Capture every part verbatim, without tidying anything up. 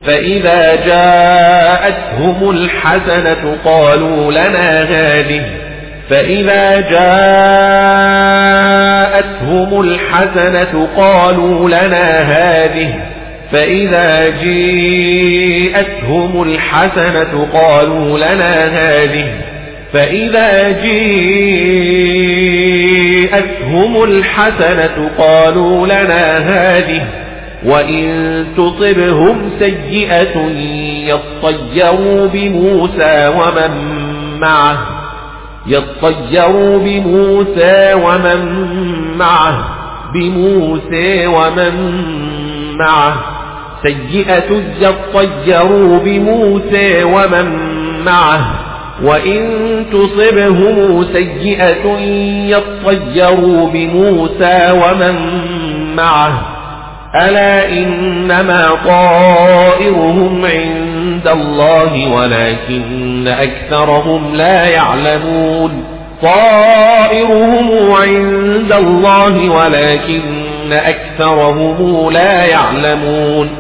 فإذا جاءتهم الحسنة قالوا لنا هذه فإذا جاءتهم الحسنة قالوا لنا هذه فإذا جاءتهم الحسنة قالوا لنا هذه فإذا جاءتهم الحسنة قالوا لنا هذه وإن تصبهم سيئة يطيروا بموسى ومن معه يطيروا بموسى ومن معه بموسى ومن معه سيئة يطيروا بموسى ومن معه وإن تصبهم سيئة يطيروا بموسى ومن معه ألا إنما طائرهم عند الله ولكن أكثرهم لا يعلمون طائرهم عند الله ولكن أكثرهم لا يعلمون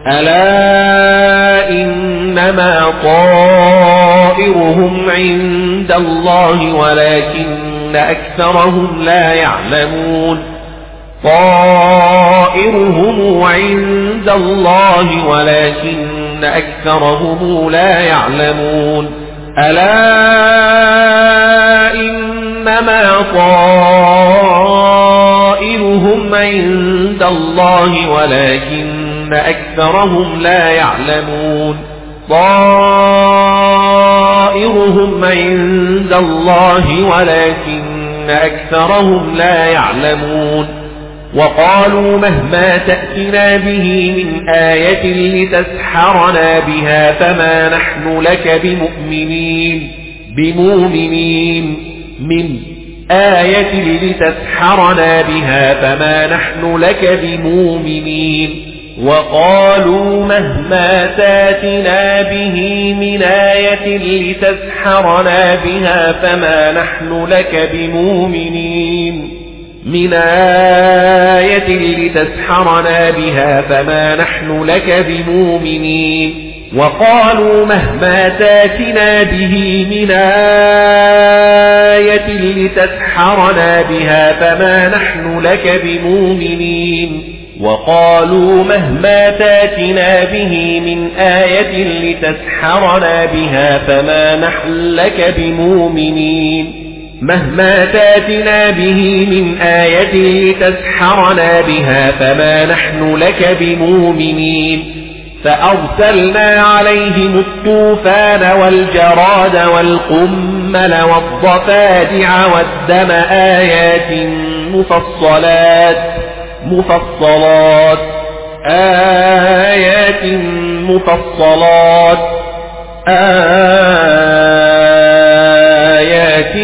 ألا إنما طائرهم عند الله ولكن أكثرهم لا يعلمون طائرهم عند الله ولكن أكثرهم لا يعلمون ألا إنما طائرهم عند الله ولكن أكثرهم لا يعلمون طائرهم عند الله ولكن أكثرهم لا يعلمون وقالوا مهما تأتنا به من آية لتسحرنا بها فما نحن لك بمؤمنين بمؤمنين من آية لتسحرنا بها فما نحن لك بمؤمنين وقالوا مهما تأتنا به من آية لتسحرنا بها فما نحن لك بمؤمنين من آية لتسحرنا بها فما نحن لك بمؤمنين وقالوا مهما تأتنا به من آية لتسحرنا بها فما نحن لك بمؤمنين وقالوا مهما تأتنا به من آية لتسحرنا بها فما نحن لك بمؤمنين مهما تأتنا به من آية لتسحرنا بها فما نحن لك بمؤمنين فأرسلنا عليهم الطوفان والجراد والقمل والضفادع والدم آيات مفصلات مفصلات آيات مفصلات آيات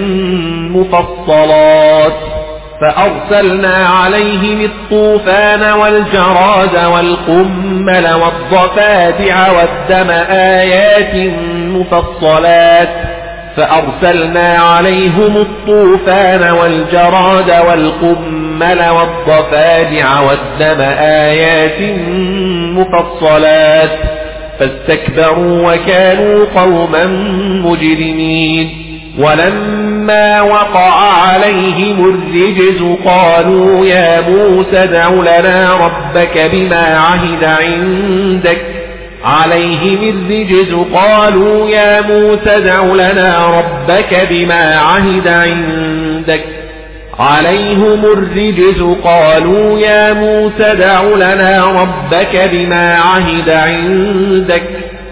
مفصلات فأرسلنا عليهم الطوفان والجراد والقمل والضفادع والدم آيات مفصلات فأرسلنا عليهم الطوفان والجراد والقمل والضفادع والدم آيات مفصلات فاستكبروا وكانوا قوما مجرمين ولما وقع عليهم الرجز قالوا يا موسى ادع لنا ربك بما عهد عندك عليهم الرجز قالوا يا موسى ادع لنا ربك بما عهد عندك عليهم الرجز قالوا يا موسى ادع لنا ربك بما عهد عندك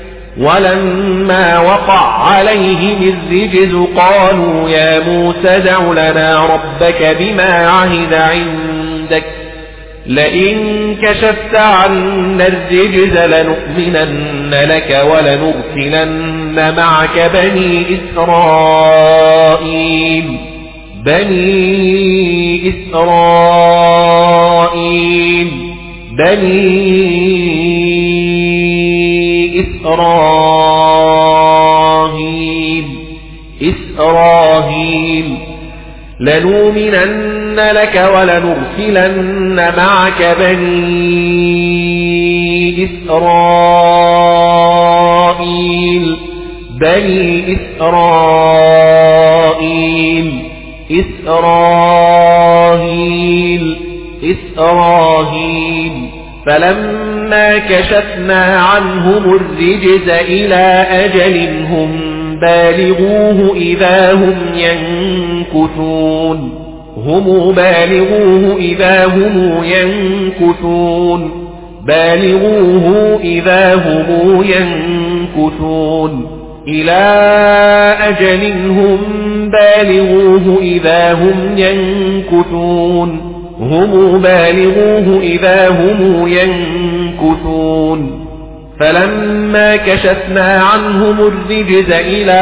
ولما وقع عليهم الرجز قالوا يا موسى ادع لنا ربك بما عهد عندك لئن كشفت عنا الرجز لنؤمنن لك ولنرسلن معك بني إسرائيل بني إسرائيل بني إسرائيل إسرائيل لنؤمنن لك ولنرسلن معك بني إسرائيل بني إسرائيل إسرائيل إسرائيل فلما كشفنا عنهم الرجز إلى أجل هم بالغوه إذا هم ينكثون هم بالغوه إذا هم ينكثون بالغوه إذا هم ينكثون إلى أجل هم بالغوه إذا هم ينكثون هم بالغوه إذا هم ينكثون فلما كشفنا عنهم الرجز إلى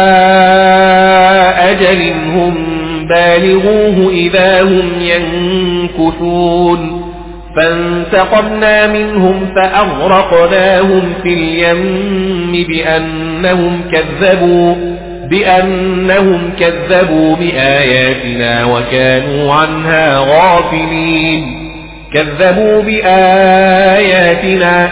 أجل هم بالغوه إذا هم ينكثون فانتقمنا منهم فأغرقناهم في اليم بأنهم كذبوا بأنهم كذبوا بآياتنا وكانوا عنها غافلين كذبوا بآياتنا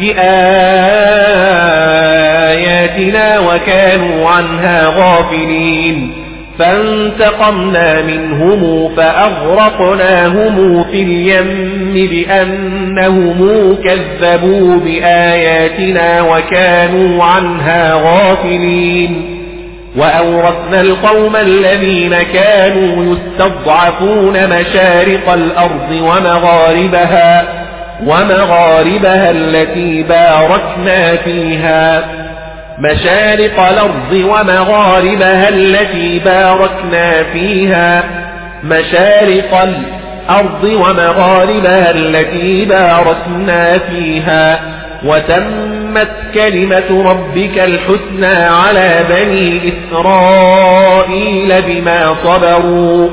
بآياتنا وكانوا عنها غافلين فانتقمنا منهم فأغرقناهم في اليم بأنهم كذبوا بآياتنا وكانوا عنها غافلين وأورثنا القوم الذين كانوا يستضعفون مشارق الأرض ومغاربها ومغاربها التي باركنا فيها مشارق الأرض ومغاربها التي باركنا فيها مشارق الأرض ومغاربها التي باركنا فيها وتمت كلمة ربك الحسنى على بني إسرائيل بما صبروا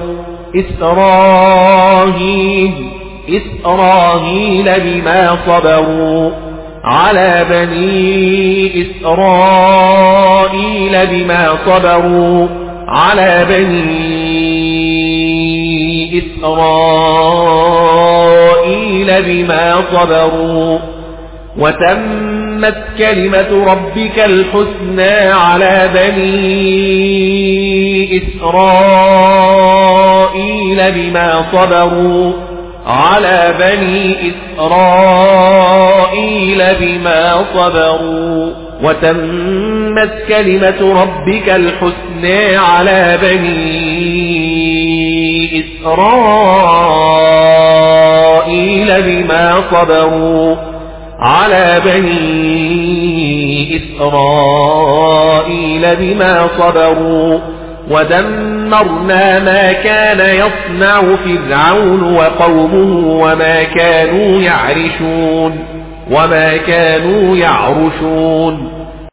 إسرائيل إسرائيل بما صبروا على بني إسرائيل بما صبروا على بني إسرائيل بما صبروا وتمت كلمة ربك الحسنى على بني إسرائيل بما صبروا على بني إسرائيل بما صبروا وتمت كلمة ربك الحسنى على بني إسرائيل بما صبروا على بني إسرائيل بما صبروا ودمرنا ما كان يصنع فرعون وقومه وما كانوا يعرشون وما كانوا يعرشون